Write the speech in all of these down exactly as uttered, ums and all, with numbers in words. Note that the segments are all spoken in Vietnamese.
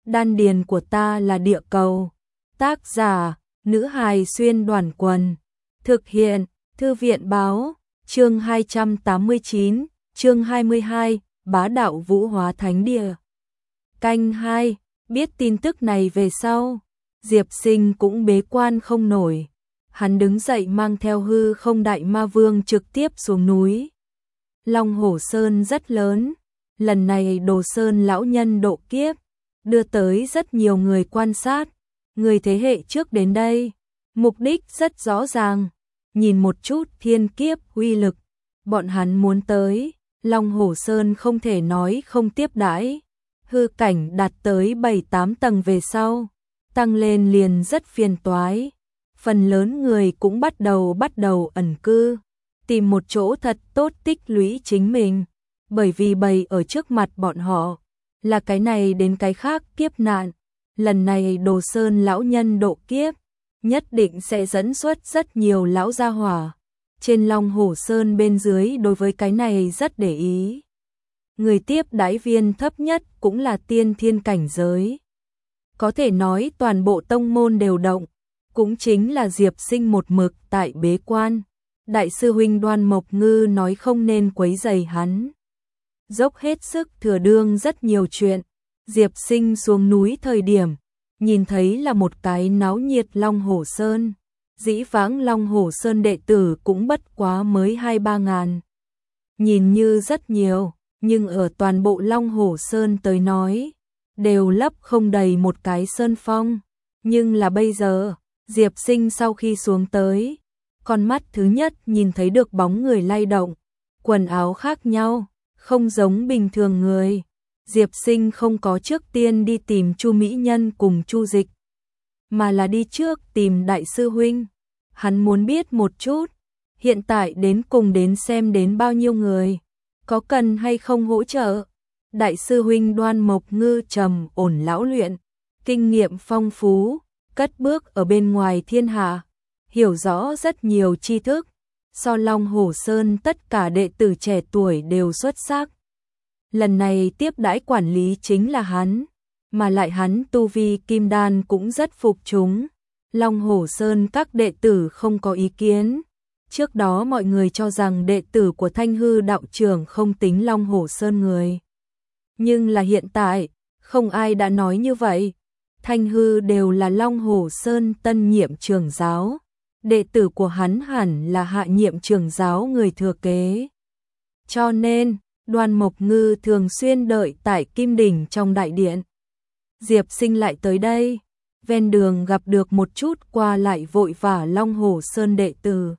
Đan điền của ta là địa cầu. Tác giả, nữ hài xuyên đoàn quần. Thực hiện, thư viện báo, chương hai trăm tám mươi chín, chương hai mươi hai, bá đạo vũ hóa thánh địa. Canh hai, biết tin tức này về sau, Diệp Sinh cũng bế quan không nổi. Hắn đứng dậy mang theo hư không đại ma vương trực tiếp xuống núi. Long Hổ Sơn rất lớn, lần này Đồ Sơn lão nhân độ kiếp, đưa tới rất nhiều người quan sát, người thế hệ trước đến đây, mục đích rất rõ ràng, nhìn một chút thiên kiếp uy lực, bọn hắn muốn tới, Long Hổ Sơn không thể nói không tiếp đãi, hư cảnh đạt tới bảy tám tầng về sau, tăng lên liền rất phiền toái, phần lớn người cũng bắt đầu bắt đầu ẩn cư, tìm một chỗ thật tốt tích lũy chính mình, bởi vì bày ở trước mặt bọn họ là cái này đến cái khác kiếp nạn, lần này Đồ Sơn lão nhân độ kiếp, nhất định sẽ dẫn xuất rất nhiều lão gia hỏa. Trên Long Hổ Sơn bên dưới đối với cái này rất để ý. Người tiếp đãi viên thấp nhất cũng là tiên thiên cảnh giới. Có thể nói toàn bộ tông môn đều động, cũng chính là Diệp Sinh một mực tại bế quan. Đại sư huynh Đoan Mộc Ngư nói không nên quấy rầy hắn. Dốc hết sức thừa đương rất nhiều chuyện. Diệp Sinh xuống núi thời điểm, nhìn thấy là một cái náo nhiệt Long Hổ Sơn. Dĩ vãng Long Hổ Sơn đệ tử cũng bất quá mới hai ba ngàn. Nhìn như rất nhiều, nhưng ở toàn bộ Long Hổ Sơn tới nói, đều lấp không đầy một cái sơn phong. Nhưng là bây giờ, Diệp Sinh sau khi xuống tới, con mắt thứ nhất nhìn thấy được bóng người lay động, quần áo khác nhau, không giống bình thường người. Diệp Sinh không có trước tiên đi tìm Chu Mỹ Nhân cùng Chu Dịch, mà là đi trước tìm đại sư huynh. Hắn muốn biết một chút, hiện tại đến cùng đến xem đến bao nhiêu người, có cần hay không hỗ trợ. Đại sư huynh Đoan Mộc Ngư trầm ổn lão luyện, kinh nghiệm phong phú, cất bước ở bên ngoài thiên hạ, hiểu rõ rất nhiều tri thức, so Long Hổ Sơn tất cả đệ tử trẻ tuổi đều xuất sắc. Lần này tiếp đãi quản lý chính là hắn, mà lại hắn tu vi kim đan cũng rất phục chúng. Long Hổ Sơn các đệ tử không có ý kiến. Trước đó mọi người cho rằng đệ tử của Thanh Hư đạo trưởng không tính Long Hổ Sơn người. Nhưng là hiện tại, không ai đã nói như vậy. Thanh Hư đều là Long Hổ Sơn tân nhiệm trưởng giáo. Đệ tử của hắn hẳn là hạ nhiệm trưởng giáo người thừa kế. Cho nên, Đoan Mộc Ngư thường xuyên đợi tại Kim Đỉnh trong đại điện. Diệp Sinh lại tới đây, ven đường gặp được một chút qua lại vội vã Long Hổ Sơn đệ tử.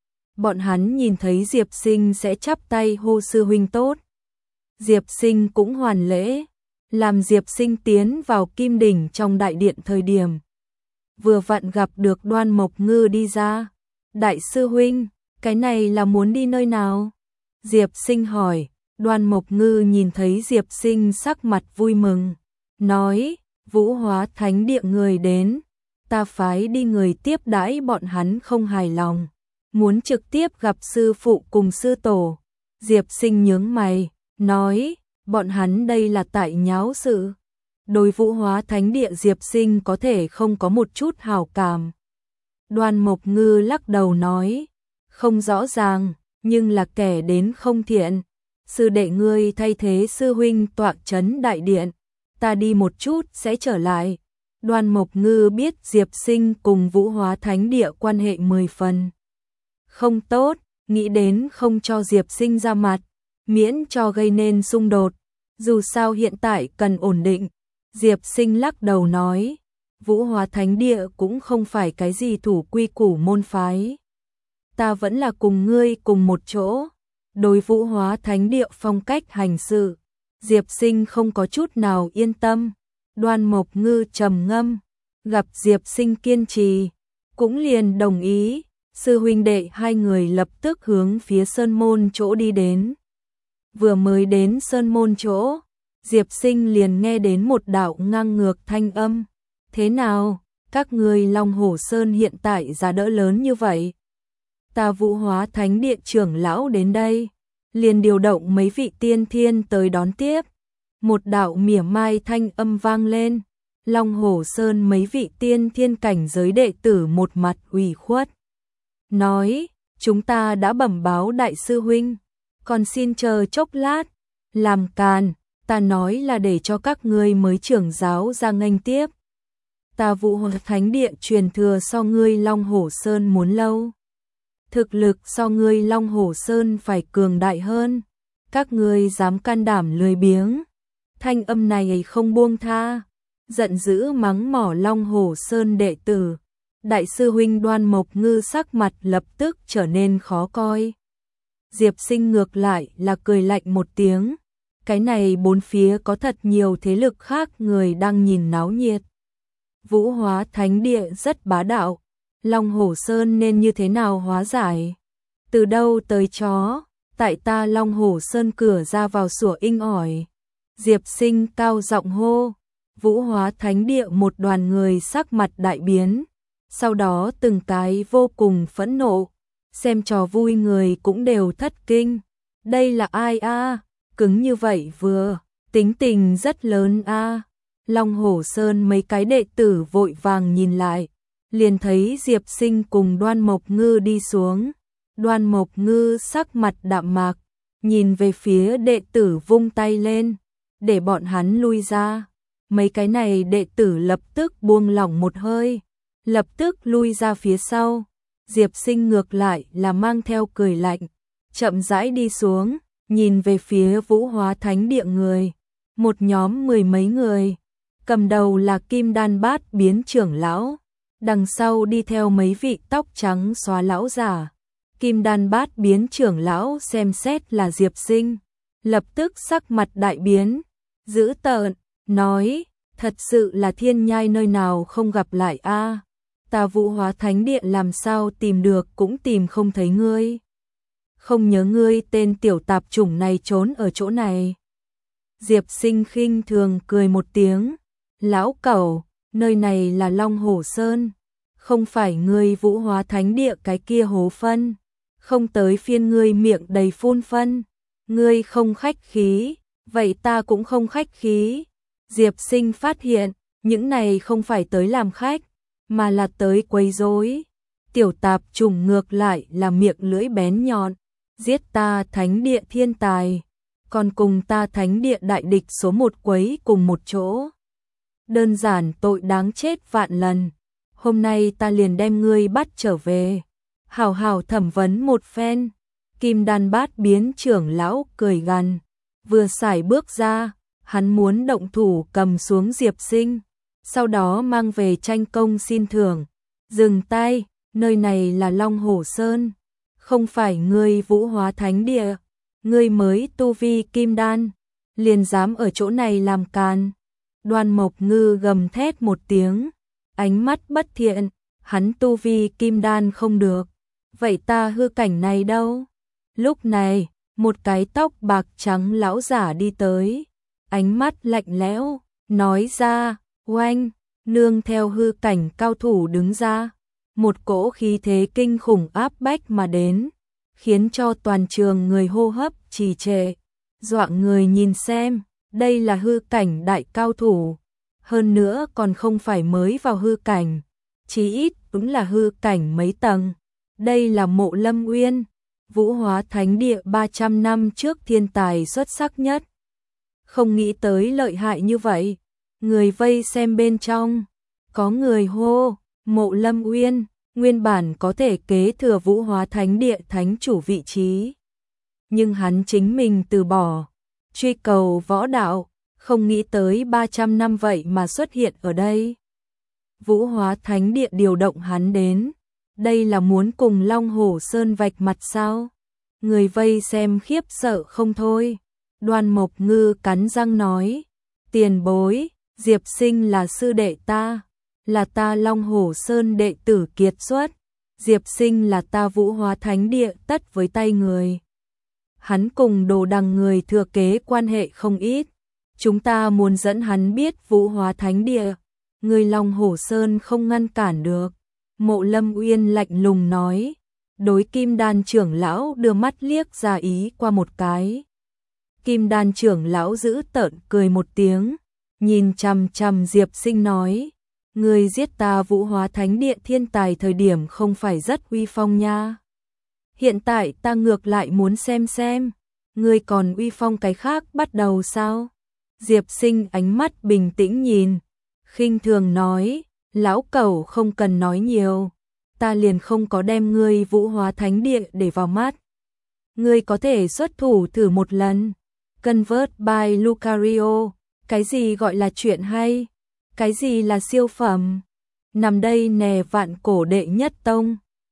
Bọn hắn nhìn thấy Diệp Sinh sẽ chắp tay hô sư huynh tốt. Diệp Sinh cũng hoàn lễ, làm Diệp Sinh tiến vào Kim Đỉnh trong đại điện thời điểm. Vừa vặn gặp được Đoan Mộc Ngư đi ra. Đại sư huynh, cái này là muốn đi nơi nào? Diệp Sinh hỏi. Đoan Mộc Ngư nhìn thấy Diệp Sinh sắc mặt vui mừng, nói, vũ hóa thánh địa người đến, ta phái đi người tiếp đãi bọn hắn không hài lòng, muốn trực tiếp gặp sư phụ cùng sư tổ. Diệp Sinh nhướng mày, nói, bọn hắn đây là tại nháo sự. Đối vũ hóa thánh địa Diệp Sinh có thể không có một chút hảo cảm. Đoan Mộc Ngư lắc đầu nói, không rõ ràng, nhưng là kẻ đến không thiện. Sư đệ ngươi thay thế sư huynh tọa trấn đại điện, ta đi một chút sẽ trở lại. Đoan Mộc Ngư biết Diệp Sinh cùng vũ hóa thánh địa quan hệ mười phần không tốt, nghĩ đến không cho Diệp Sinh ra mặt, miễn cho gây nên xung đột. Dù sao hiện tại cần ổn định. Diệp Sinh lắc đầu nói, vũ hóa thánh địa cũng không phải cái gì thủ quy củ môn phái. Ta vẫn là cùng ngươi cùng một chỗ. Đối vũ hóa thánh địa phong cách hành sự, Diệp Sinh không có chút nào yên tâm. Đoan Mộc Ngư trầm ngâm, gặp Diệp Sinh kiên trì, cũng liền đồng ý. Sư huynh đệ hai người lập tức hướng phía sơn môn chỗ đi đến. Vừa mới đến sơn môn chỗ, Diệp Sinh liền nghe đến một đạo ngang ngược thanh âm. Thế nào, các người Long Hổ Sơn hiện tại giá đỡ lớn như vậy? Ta vũ hóa thánh địa trưởng lão đến đây, liền điều động mấy vị tiên thiên tới đón tiếp. Một đạo mỉa mai thanh âm vang lên, Long Hổ Sơn mấy vị tiên thiên cảnh giới đệ tử một mặt ủy khuất. Nói, chúng ta đã bẩm báo đại sư huynh, còn xin chờ chốc lát, làm càn, ta nói là để cho các ngươi mới trưởng giáo ra nghênh tiếp. Ta Vũ Hóa Thánh Địa truyền thừa so ngươi Long Hổ Sơn muốn lâu. Thực lực so ngươi Long Hổ Sơn phải cường đại hơn, các ngươi dám can đảm lười biếng. Thanh âm này không buông tha, giận dữ mắng mỏ Long Hổ Sơn đệ tử. Đại sư huynh Đoan Mộc Ngư sắc mặt lập tức trở nên khó coi. Diệp Sinh ngược lại là cười lạnh một tiếng. Cái này bốn phía có thật nhiều thế lực khác người đang nhìn náo nhiệt. Vũ Hóa Thánh Địa rất bá đạo, Long Hổ Sơn nên như thế nào hóa giải? Từ đâu tới chó, tại ta Long Hổ Sơn cửa ra vào sủa inh ỏi. Diệp Sinh cao giọng hô, Vũ Hóa Thánh Địa một đoàn người sắc mặt đại biến, sau đó từng cái vô cùng phẫn nộ, xem trò vui người cũng đều thất kinh. Đây là ai a? À? Cứng như vậy vừa, tính tình rất lớn a. À? Long Hổ Sơn mấy cái đệ tử vội vàng nhìn lại, liền thấy Diệp Sinh cùng Đoan Mộc Ngư đi xuống. Đoan Mộc Ngư sắc mặt đạm mạc, nhìn về phía đệ tử vung tay lên, để bọn hắn lui ra. Mấy cái này đệ tử lập tức buông lỏng một hơi, lập tức lui ra phía sau. Diệp Sinh ngược lại là mang theo cười lạnh, chậm rãi đi xuống, nhìn về phía Vũ Hóa Thánh Địa người. Một nhóm mười mấy người, cầm đầu là Kim Đan Bát Biến trưởng lão, đằng sau đi theo mấy vị tóc trắng xóa lão giả. Kim Đan Bát Biến trưởng lão xem xét là Diệp Sinh, lập tức sắc mặt đại biến, dữ tợn, nói, thật sự là thiên nhai nơi nào không gặp lại a? À? Ta Vũ Hóa Thánh Địa làm sao tìm được cũng tìm không thấy ngươi. Không nhớ ngươi tên tiểu tạp chủng này trốn ở chỗ này. Diệp Sinh khinh thường cười một tiếng, lão cẩu, nơi này là Long Hổ Sơn, không phải ngươi Vũ Hóa Thánh Địa cái kia hố phân, không tới phiên ngươi miệng đầy phun phân, ngươi không khách khí, vậy ta cũng không khách khí. Diệp Sinh phát hiện, những này không phải tới làm khách, mà là tới quấy rối. Tiểu tạp chủng ngược lại là miệng lưỡi bén nhọn, giết ta Thánh Địa thiên tài, còn cùng ta Thánh Địa đại địch số một quấy cùng một chỗ. Đơn giản tội đáng chết vạn lần, hôm nay ta liền đem ngươi bắt trở về, hào hào thẩm vấn một phen. Kim Đan Bát Biến trưởng lão cười gằn, vừa xài bước ra, hắn muốn động thủ cầm xuống Diệp Sinh, sau đó mang về tranh công xin thưởng. Dừng tay, nơi này là Long Hổ Sơn, không phải ngươi Vũ Hóa Thánh Địa, ngươi mới tu vi kim đan, liền dám ở chỗ này làm càn. Đoan Mộc Ngư gầm thét một tiếng, ánh mắt bất thiện, hắn tu vi kim đan không được, vậy ta hư cảnh này đâu? Lúc này, một cái tóc bạc trắng lão giả đi tới, ánh mắt lạnh lẽo, nói ra, oanh, nương theo hư cảnh cao thủ đứng ra, một cỗ khí thế kinh khủng áp bách mà đến, khiến cho toàn trường người hô hấp trì trệ, dọa người nhìn xem, đây là hư cảnh đại cao thủ, hơn nữa còn không phải mới vào hư cảnh, chí ít cũng là hư cảnh mấy tầng. Đây là Mộ Lâm Uyên, Vũ Hóa Thánh Địa ba trăm năm trước thiên tài xuất sắc nhất. Không nghĩ tới lợi hại như vậy, người vây xem bên trong, có người hô, Mộ Lâm Uyên, nguyên bản có thể kế thừa Vũ Hóa Thánh Địa thánh chủ vị trí. Nhưng hắn chính mình từ bỏ, truy cầu võ đạo, không nghĩ tới ba trăm năm vậy mà xuất hiện ở đây. Vũ Hóa Thánh Địa điều động hắn đến, đây là muốn cùng Long Hổ Sơn vạch mặt sao? Người vây xem khiếp sợ không thôi. Đoan Mộc Ngư cắn răng nói, tiền bối, Diệp Sinh là sư đệ ta, là ta Long Hổ Sơn đệ tử kiệt xuất, Diệp Sinh là ta Vũ Hóa Thánh Địa tất với tay người. Hắn cùng Đồ Đằng người thừa kế quan hệ không ít, chúng ta muốn dẫn hắn biết Vũ Hóa Thánh Địa, người Long Hổ Sơn không ngăn cản được. Mộ Lâm Uyên lạnh lùng nói, đối Kim Đan trưởng lão đưa mắt liếc ra ý qua một cái. Kim Đan trưởng lão giữ tợn cười một tiếng, nhìn chằm chằm Diệp Sinh nói, ngươi giết ta Vũ Hóa Thánh Điện thiên tài thời điểm không phải rất uy phong nha. Hiện tại ta ngược lại muốn xem xem, ngươi còn uy phong cái khác bắt đầu sao? Diệp Sinh ánh mắt bình tĩnh nhìn, khinh thường nói, lão cẩu không cần nói nhiều, ta liền không có đem ngươi Vũ Hóa Thánh Địa để vào mắt. Ngươi có thể xuất thủ thử một lần. Convert by Lucario, cái gì gọi là chuyện hay? Cái gì là siêu phẩm? Nằm đây nè vạn cổ đệ nhất tông.